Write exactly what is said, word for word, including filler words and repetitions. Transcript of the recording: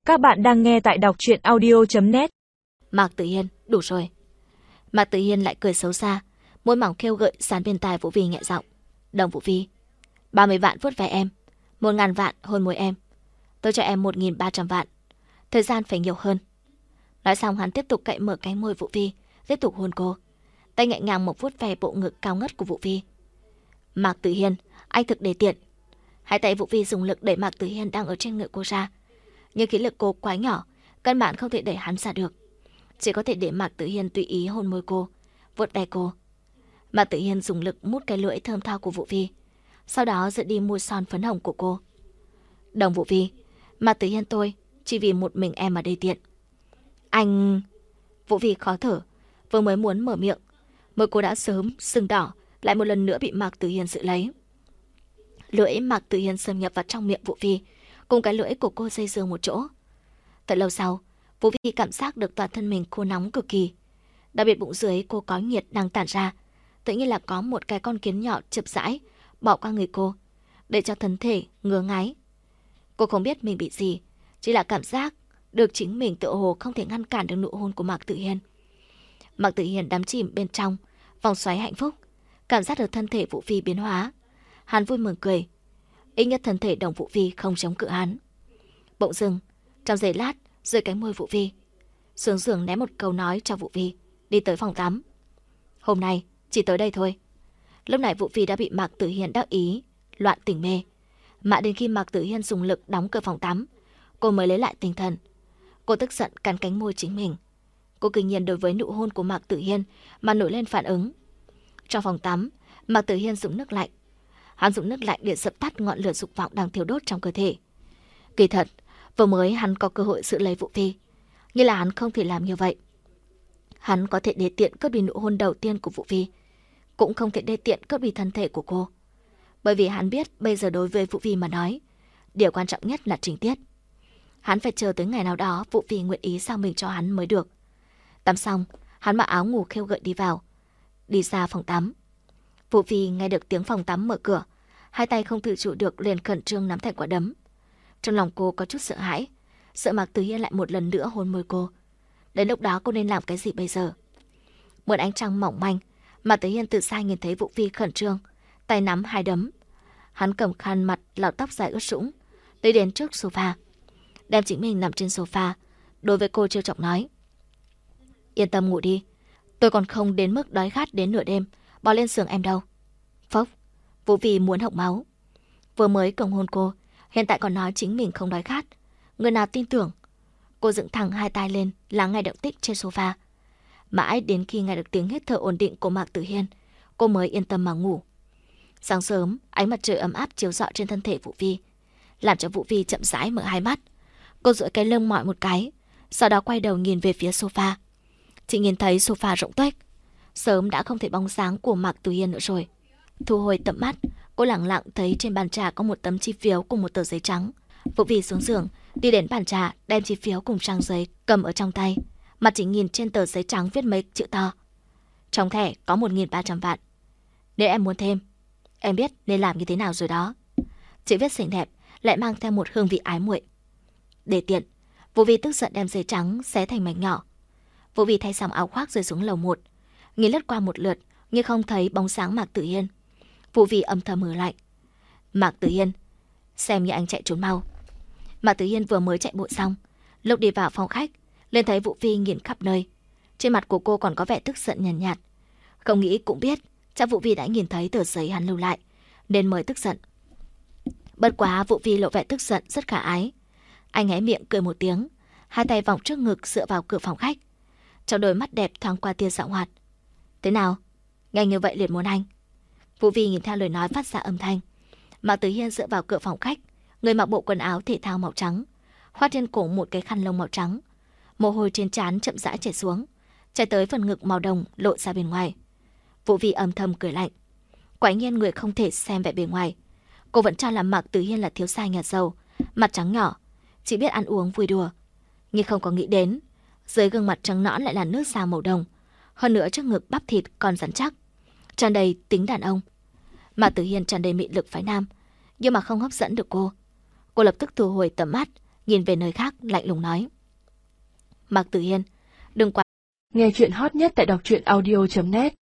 Các bạn đang nghe tại đọc truyện audio chấm net. Mạc Tử Hiên, đủ rồi. Mạc Tử Hiên lại cười xấu xa, môi mỏng khêu gợi dán bên tai Vũ Vi nhẹ giọng. Đồng Vũ Vi, ba mươi vạn vuốt ve em, một ngàn vạn hôn môi em. Tôi cho em một nghìn ba trăm vạn. Thời gian phải nhiều hơn. Nói xong hắn tiếp tục cậy mở cánh môi Vũ Vi, tiếp tục hôn cô. Tay nhẹ nhàng một vuốt ve bộ ngực cao ngất của Vũ Vi. Mạc Tử Hiên, anh thực đề tiện. Hai tay Vũ Vi dùng lực đẩy Mạc Tử Hiên đang ở trên người cô ra. Nhưng khí lực cô quá nhỏ, căn bản không thể đẩy hắn ra được. Chỉ có thể để Mạc Tử Hiên tùy ý hôn môi cô, vuốt ve cô. Mạc Tử Hiên dùng lực mút cái lưỡi thơm tho của Vũ Vi, sau đó giật đi môi son phấn hồng của cô. Đồng Vũ Vi, Mạc Tử Hiên tôi chỉ vì một mình em mà đê tiện. Anh... Vũ Vi khó thở, vừa mới muốn mở miệng, môi cô đã sớm sưng đỏ, lại một lần nữa bị Mạc Tử Hiên giữ lấy. Lưỡi Mạc Tử Hiên xâm nhập vào trong miệng Vũ Vi, cùng cái lưỡi của cô dây dưa một chỗ. Thật lâu sau, Vũ Vi cảm giác được toàn thân mình khô nóng cực kỳ. Đặc biệt bụng dưới cô có nhiệt đang tản ra, tự nhiên là có một cái con kiến nhỏ chập rãi bỏ qua người cô, để cho thân thể ngứa ngáy. Cô không biết mình bị gì, chỉ là cảm giác được chính mình tựa hồ không thể ngăn cản được nụ hôn của Mạc Tử Hiên. Mạc Tử Hiên đắm chìm bên trong vòng xoáy hạnh phúc, cảm giác được thân thể Vũ Vi biến hóa. Hắn vui mừng cười, ít nhất thân thể Đồng Vũ Vi không chống cự hắn. Bỗng dưng, trong giây lát, rời cánh môi Vũ Vi, xuống giường ném một câu nói cho Vũ Vi, đi tới phòng tắm. Hôm nay chỉ tới đây thôi. Lúc này Vũ Vi đã bị Mạc Tử Hiên đắc ý loạn tỉnh mê, mãi đến khi Mạc Tử Hiên dùng lực đóng cửa phòng tắm, cô mới lấy lại tinh thần. Cô tức giận cắn cánh môi chính mình. Cô kinh nhiên đối với nụ hôn của Mạc Tử Hiên mà nổi lên phản ứng. Trong phòng tắm, Mạc Tử Hiên dùng nước lạnh. Hắn dùng nước lạnh để dập tắt ngọn lửa dục vọng đang thiêu đốt trong cơ thể. Kỳ thật, vừa mới hắn có cơ hội giữ lấy Vũ Vi, nhưng là hắn không thể làm như vậy. Hắn có thể đê tiện cướp đi nụ hôn đầu tiên của Vũ Vi, cũng không thể đê tiện cướp đi thân thể của cô. Bởi vì hắn biết bây giờ đối với Vũ Vi mà nói, điều quan trọng nhất là trình tiết. Hắn phải chờ tới ngày nào đó Vũ Vi nguyện ý giao mình cho hắn mới được. Tắm xong, hắn mặc áo ngủ khêu gợi đi vào, đi ra phòng tắm. Vũ Vi nghe được tiếng phòng tắm mở cửa, hai tay không tự chủ được liền khẩn trương nắm thành quả đấm. Trong lòng cô có chút sợ hãi, sợ Mạc Tử Hiên lại một lần nữa hôn môi cô. Đến lúc đó cô nên làm cái gì bây giờ? Một ánh trăng mỏng manh, Mạc Tử Hiên từ xa nhìn thấy Vũ Vi khẩn trương, tay nắm hai đấm. Hắn cầm khăn mặt lau tóc dài ướt sũng, đi đến trước sofa, đem chính mình nằm trên sofa, đối với cô trêu chọc nói: Yên tâm ngủ đi, tôi còn không đến mức đói khát đến nửa đêm bò lên giường em đâu. Phốc, Vũ Vi muốn hộc máu. Vừa mới cường hôn cô, hiện tại còn nói chính mình không đói khát, người nào tin tưởng? Cô dựng thẳng hai tay lên lắng nghe động tĩnh trên sofa. Mãi đến khi nghe được tiếng hít thở ổn định của Mạc Tử Hiên, cô mới yên tâm mà ngủ. Sáng sớm, ánh mặt trời ấm áp chiếu rọi trên thân thể Vũ Vi, làm cho Vũ Vi chậm rãi mở hai mắt. Cô duỗi cái lưng mỏi một cái, sau đó quay đầu nhìn về phía sofa. Chị nhìn thấy sofa rộng tuếch, sớm đã không thể bóng dáng của Mạc Tử Hiên nữa rồi. Thu hồi tầm mắt, cô lẳng lặng thấy trên bàn trà có một tấm chi phiếu cùng một tờ giấy trắng. Vũ Vi xuống giường, đi đến bàn trà, đem chi phiếu cùng trang giấy cầm ở trong tay, mặt chỉ nhìn trên tờ giấy trắng viết mấy chữ to: trong thẻ có một nghìn ba trăm vạn. Nếu em muốn thêm, em biết nên làm như thế nào rồi đó. Chữ viết xinh đẹp, lại mang theo một hương vị ái muội. Để tiện, Vũ Vi tức giận đem giấy trắng xé thành mảnh nhỏ. Vũ Vi thay xong áo khoác rơi xuống lầu một, nhìn lướt qua một lượt nhưng không thấy bóng sáng Mạc Tử Hiên. Vũ Vi âm thầm hừ lạnh: Mạc Tử Hiên, xem như anh chạy trốn mau. Mạc Tử Hiên vừa mới chạy bộ xong, lúc đi vào phòng khách, lên thấy Vũ Vi nhìn khắp nơi. Trên mặt của cô còn có vẻ tức giận nhàn nhạt, nhạt. Không nghĩ cũng biết, chắc Vũ Vi đã nhìn thấy tờ giấy hắn lưu lại, nên mới tức giận. Bất quá Vũ Vi lộ vẻ tức giận rất khả ái. Anh hé miệng cười một tiếng, hai tay vòng trước ngực dựa vào cửa phòng khách. Trong đôi mắt đẹp thoáng qua tia dạo hoạt. Thế nào? Nhanh như vậy liền muốn anh? Vũ Vi nhìn theo lời nói phát ra âm thanh. Mạc Tử Hiên dựa vào cửa phòng khách, người mặc bộ quần áo thể thao màu trắng, khoác trên cổ một cái khăn lông màu trắng. Mồ hôi trên trán chậm rãi chảy xuống, chảy tới phần ngực màu đồng lộ ra bên ngoài. Vũ Vi âm thầm cười lạnh. Quả nhiên người không thể xem vẻ bề ngoài. Cô vẫn cho là Mạc Tử Hiên là thiếu gia nhà giàu, mặt trắng nhỏ, chỉ biết ăn uống vui đùa, nhưng không có nghĩ đến dưới gương mặt trắng nõn lại là nước da màu đồng, hơn nữa trước ngực bắp thịt còn rắn chắc, tràn đầy tính đàn ông. Mạc Tử Hiên tràn đầy mị lực phái nam, nhưng mà không hấp dẫn được cô. Cô lập tức thu hồi tầm mắt, nhìn về nơi khác lạnh lùng nói. Mạc Tử Hiên, đừng quá. Nghe chuyện hot nhất tại đọc truyện audio chấm net